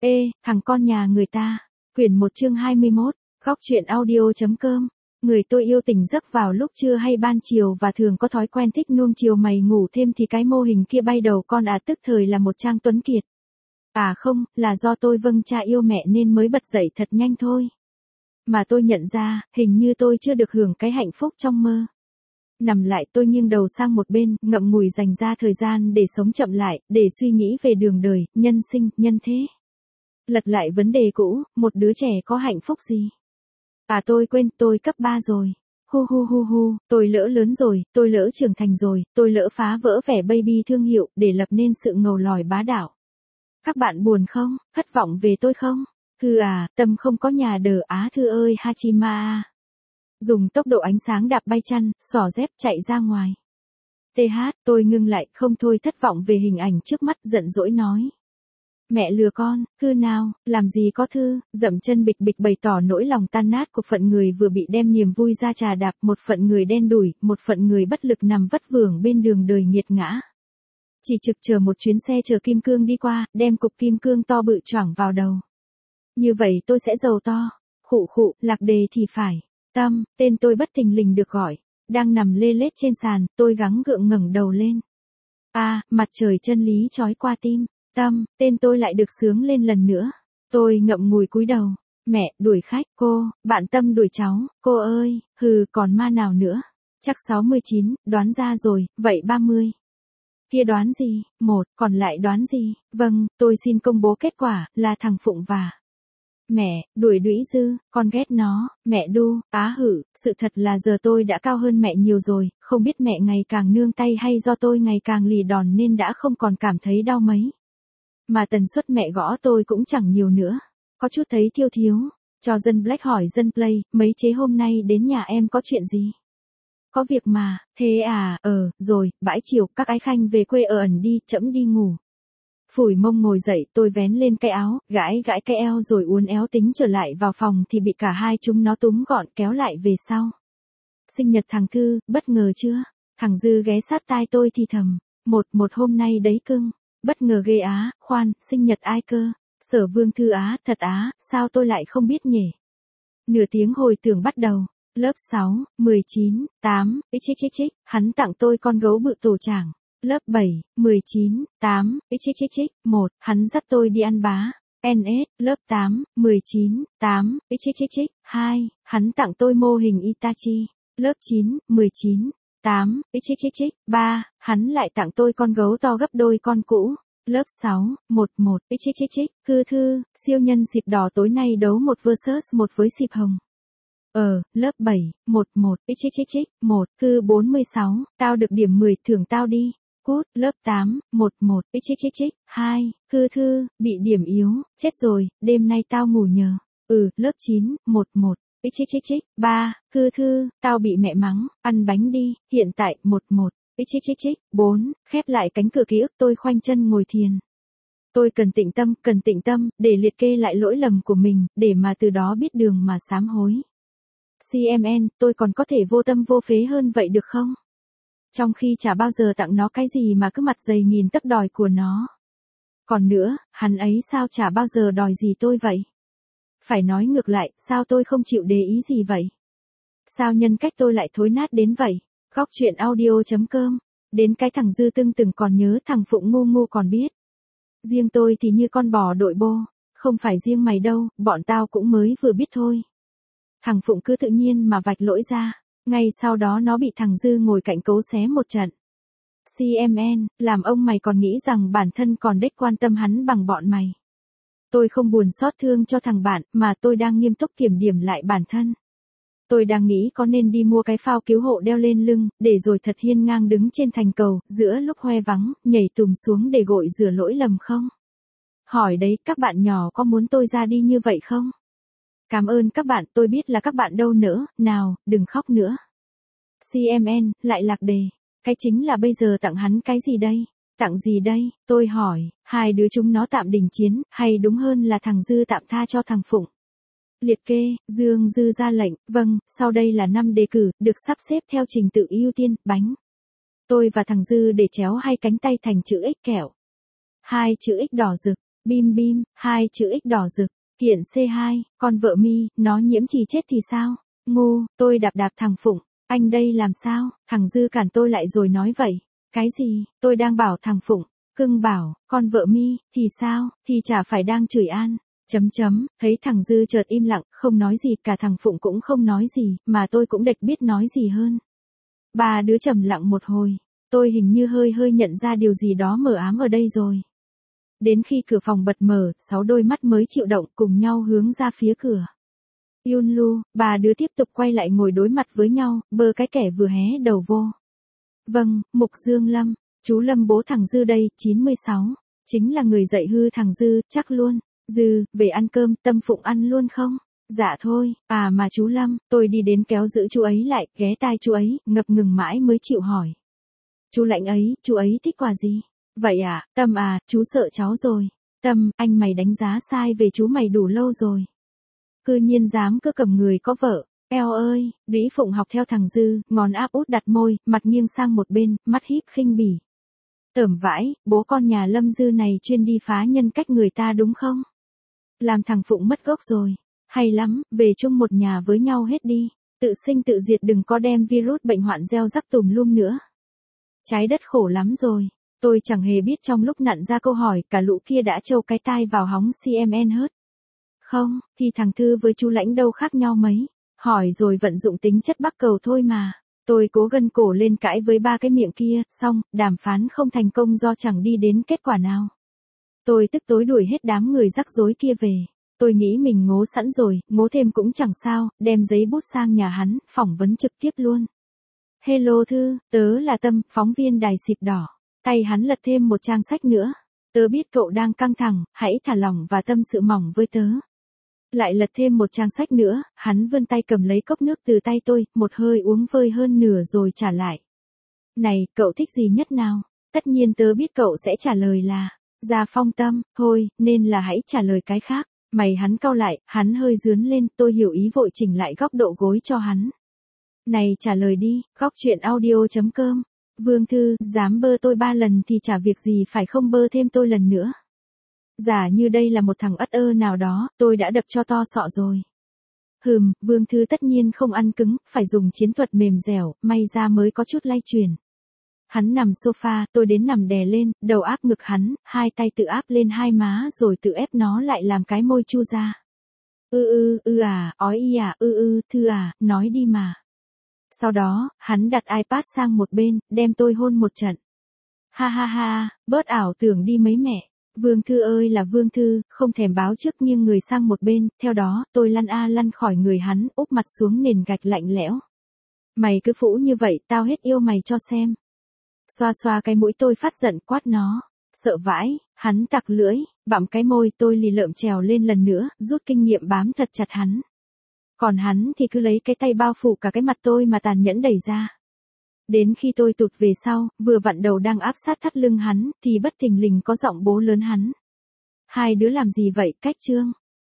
Ê, thằng con nhà người ta. Quyển 1 chương 21, góc truyện audio.com. Người tôi yêu tỉnh giấc vào lúc trưa hay ban chiều và thường có thói quen thích nuông chiều mày ngủ thêm thì cái mô hình kia bay đầu con tức thời là một Trang Tuấn Kiệt. À không, là do tôi vâng cha yêu mẹ nên mới bật dậy thật nhanh thôi. Mà tôi nhận ra, hình như tôi chưa được hưởng cái hạnh phúc trong mơ. Nằm lại tôi nghiêng đầu sang một bên, ngậm ngùi dành ra thời gian để sống chậm lại, để suy nghĩ về đường đời, nhân sinh, nhân thế. Lật lại vấn đề cũ, một đứa trẻ có hạnh phúc gì? À tôi quên, tôi cấp 3 rồi. Hu hu hu hu, tôi lỡ lớn rồi, tôi lỡ trưởng thành rồi, tôi lỡ phá vỡ vẻ baby thương hiệu để lập nên sự ngầu lòi bá đạo. Các bạn buồn không? Thất vọng về tôi không? Thư à, tâm không có nhà đờ Á Thư ơi Hachima. Dùng tốc độ ánh sáng đạp bay chăn, xỏ dép chạy ra ngoài. TH, tôi ngưng lại, không thôi thất vọng về hình ảnh trước mắt, giận dỗi nói. Mẹ lừa con, Thư nào, làm gì có Thư, dậm chân bịch bịch bày tỏ nỗi lòng tan nát của phận người vừa bị đem niềm vui ra trà đạp, một phận người đen đủi, một phận người bất lực nằm vất vưởng bên đường đời nghiệt ngã. Chỉ trực chờ một chuyến xe chở kim cương đi qua, đem cục kim cương to bự choảng vào đầu. Như vậy tôi sẽ giàu to. Khụ khụ, lạc đề thì phải. Tâm, tên tôi bất thình lình được gọi. Đang nằm lê lết trên sàn, tôi gắng gượng ngẩng đầu lên. À, mặt trời chân lý chói qua tim. Tâm, tên tôi lại được sướng lên lần nữa. Tôi ngậm ngùi cúi đầu. Mẹ, đuổi khách, cô, bạn Tâm đuổi cháu, cô ơi, hừ, còn ma nào nữa. Chắc 69, đoán ra rồi, vậy 30. Kia đoán gì? 1, còn lại đoán gì? Vâng, tôi xin công bố kết quả, là thằng Phụng và... Mẹ, đuổi đũy dư, con ghét nó, mẹ đu, á hử, sự thật là giờ tôi đã cao hơn mẹ nhiều rồi, không biết mẹ ngày càng nương tay hay do tôi ngày càng lì đòn nên đã không còn cảm thấy đau mấy. Mà tần suất mẹ gõ tôi cũng chẳng nhiều nữa, có chút thấy thiêu thiếu, cho dân Black hỏi dân Play, mấy chế hôm nay đến nhà em có chuyện gì? Có việc mà, thế à, rồi, bãi chiều, các ái khanh về quê ở ẩn đi, trẫm đi ngủ. Phủi mông ngồi dậy, tôi vén lên cái áo, gãi cái eo rồi uốn éo tính trở lại vào phòng thì bị cả hai chúng nó túm gọn kéo lại về sau. Sinh nhật thằng Thư, bất ngờ chưa? Thằng Dư ghé sát tai tôi thì thầm, một hôm nay đấy cưng, bất ngờ ghê á, khoan, sinh nhật ai cơ? Sở Vương Thư á, thật á, sao tôi lại không biết nhỉ? Nửa tiếng hồi tưởng bắt đầu. Lớp 6, 19, 8, xxxx, hắn tặng tôi con gấu bự tổ chảng. Lớp 7, 19, 8, xxxx, 1, hắn dắt tôi đi ăn bá. NS, lớp 8, 19, 8, xxxx, 2, hắn tặng tôi mô hình Itachi. Lớp 9, 19, 8, xxxx, 3, hắn lại tặng tôi con gấu to gấp đôi con cũ. Lớp 6, 11, xxxx, Thư, siêu nhân xịp đỏ tối nay đấu một versus một với xịp hồng. Lớp 7, 11, xxxx, 1, Thư 46, tao được điểm 10, thưởng tao đi. Cút, lớp 8, 11, xxxx, 2, Thư, bị điểm yếu, chết rồi, đêm nay tao ngủ nhờ. Lớp 9, 11, xxxx, 3, Thư, tao bị mẹ mắng, ăn bánh đi, hiện tại, 11, xxxx, 4, khép lại cánh cửa ký ức tôi khoanh chân ngồi thiền. Tôi cần tĩnh tâm, để liệt kê lại lỗi lầm của mình, để mà từ đó biết đường mà sám hối. CMN, tôi còn có thể vô tâm vô phế hơn vậy được không? Trong khi chả bao giờ tặng nó cái gì mà cứ mặt dày nghìn tấc đòi của nó. Còn nữa, hắn ấy sao chả bao giờ đòi gì tôi vậy? Phải nói ngược lại, sao tôi không chịu để ý gì vậy? Sao nhân cách tôi lại thối nát đến vậy? Góc truyện audio.com. Đến cái thằng Dư từng còn nhớ, thằng Phụng ngu còn biết. Riêng tôi thì như con bò đội bô. Không phải riêng mày đâu, bọn tao cũng mới vừa biết thôi. Thằng Phụng cứ tự nhiên mà vạch lỗi ra. Ngay sau đó nó bị thằng Dư ngồi cạnh cấu xé một trận. CMN, làm ông mày còn nghĩ rằng bản thân còn đếch quan tâm hắn bằng bọn mày. Tôi không buồn xót thương cho thằng bạn, mà tôi đang nghiêm túc kiểm điểm lại bản thân. Tôi đang nghĩ có nên đi mua cái phao cứu hộ đeo lên lưng, để rồi thật hiên ngang đứng trên thành cầu, giữa lúc hoe vắng, nhảy tùm xuống để gội rửa lỗi lầm không? Hỏi đấy, các bạn nhỏ có muốn tôi ra đi như vậy không? Cảm ơn các bạn, tôi biết là các bạn đâu nữa, nào, đừng khóc nữa. CMN, lại lạc đề. Cái chính là bây giờ tặng hắn cái gì đây? Tặng gì đây? Tôi hỏi, hai đứa chúng nó tạm đình chiến, hay đúng hơn là thằng Dư tạm tha cho thằng Phụng? Liệt kê, Dương Dư ra lệnh, vâng, sau đây là 5 đề cử, được sắp xếp theo trình tự ưu tiên, bánh. Tôi và thằng Dư để chéo hai cánh tay thành chữ X kẹo. 2 chữ X đỏ rực. Bim bim, hai chữ X đỏ rực. Kiện C2, con vợ Mi, nó nhiễm trì chết thì sao? Ngu, tôi đạp đạp thằng Phụng. Anh đây làm sao? Thằng Dư cản tôi lại rồi nói vậy. Cái gì? Tôi đang bảo thằng Phụng. Cưng bảo, con vợ Mi, thì sao? Thì chả phải đang chửi An. Thấy thằng Dư chợt im lặng, không nói gì, cả thằng Phụng cũng không nói gì, mà tôi cũng đệt biết nói gì hơn. Ba đứa trầm lặng một hồi. Tôi hình như hơi nhận ra điều gì đó mờ ám ở đây rồi. Đến khi cửa phòng bật mở, 6 đôi mắt mới chịu động cùng nhau hướng ra phía cửa. Yunlu, ba đứa tiếp tục quay lại ngồi đối mặt với nhau, bơ cái kẻ vừa hé đầu vô. Vâng, Mục Dương Lâm, chú Lâm bố thằng Dư đây, 96. Chính là người dạy hư thằng Dư, chắc luôn. Dư, về ăn cơm, Tâm Phụng ăn luôn không? Dạ thôi, mà chú Lâm, tôi đi đến kéo giữ chú ấy lại, ghé tai chú ấy, ngập ngừng mãi mới chịu hỏi. Chú Lãnh ấy, chú ấy thích quà gì? Vậy à, Tâm à, chú sợ cháu rồi. Tâm, anh mày đánh giá sai về chú mày đủ lâu rồi. Cư nhiên dám cứ cầm người có vợ. Eo ơi, Đũy Phụng học theo thằng Dư, ngón áp út đặt môi, mặt nghiêng sang một bên, mắt híp khinh bỉ. Tởm vãi, bố con nhà Lâm Dư này chuyên đi phá nhân cách người ta đúng không? Làm thằng Phụng mất gốc rồi. Hay lắm, về chung một nhà với nhau hết đi. Tự sinh tự diệt, đừng có đem virus bệnh hoạn gieo rắc tùm lum nữa. Trái đất khổ lắm rồi. Tôi chẳng hề biết trong lúc nặn ra câu hỏi, cả lũ kia đã trâu cái tai vào hóng CMN hết. Không, thì thằng Thư với chú Lãnh đâu khác nhau mấy. Hỏi rồi vận dụng tính chất bắc cầu thôi mà. Tôi cố gân cổ lên cãi với ba cái miệng kia, xong, đàm phán không thành công do chẳng đi đến kết quả nào. Tôi tức tối đuổi hết đám người rắc rối kia về. Tôi nghĩ mình ngố sẵn rồi, ngố thêm cũng chẳng sao, đem giấy bút sang nhà hắn, phỏng vấn trực tiếp luôn. Hello Thư, tớ là Tâm, phóng viên đài Xịp Đỏ. Tay hắn lật thêm một trang sách nữa. Tớ biết cậu đang căng thẳng, hãy thả lỏng và tâm sự mỏng với tớ. Lại lật thêm một trang sách nữa, hắn vươn tay cầm lấy cốc nước từ tay tôi, một hơi uống vơi hơn nửa rồi trả lại. Này, cậu thích gì nhất nào? Tất nhiên tớ biết cậu sẽ trả lời là, Gia Phong Tâm, thôi, nên là hãy trả lời cái khác. Mày hắn cau lại, hắn hơi dướn lên, tôi hiểu ý vội chỉnh lại góc độ gối cho hắn. Này trả lời đi, góc chuyện audio.com. Vương Thư, dám bơ tôi 3 lần thì chả việc gì phải không bơ thêm tôi lần nữa. Giả như đây là một thằng ất ơ nào đó, tôi đã đập cho to sọ rồi. Vương Thư tất nhiên không ăn cứng, phải dùng chiến thuật mềm dẻo, may ra mới có chút lay truyền. Hắn nằm sofa, tôi đến nằm đè lên, đầu áp ngực hắn, hai tay tự áp lên hai má rồi tự ép nó lại làm cái môi chu ra. Ói y à, Thư à, nói đi mà. Sau đó, hắn đặt iPad sang một bên, đem tôi hôn một trận. Ha, bớt ảo tưởng đi mấy mẹ. Vương Thư ơi là Vương Thư, không thèm báo trước nghiêng người sang một bên, theo đó, tôi lăn khỏi người hắn, úp mặt xuống nền gạch lạnh lẽo. Mày cứ phũ như vậy, tao hết yêu mày cho xem. Xoa cái mũi tôi phát giận quát nó. Sợ vãi, hắn tặc lưỡi, bặm cái môi tôi lì lợm trèo lên lần nữa, rút kinh nghiệm bám thật chặt hắn. Còn hắn thì cứ lấy cái tay bao phủ cả cái mặt tôi mà tàn nhẫn đẩy ra. Đến khi tôi tụt về sau, vừa vặn đầu đang áp sát thắt lưng hắn, thì bất thình lình có giọng bố lớn hắn. Hai đứa làm gì vậy, Cách Trương?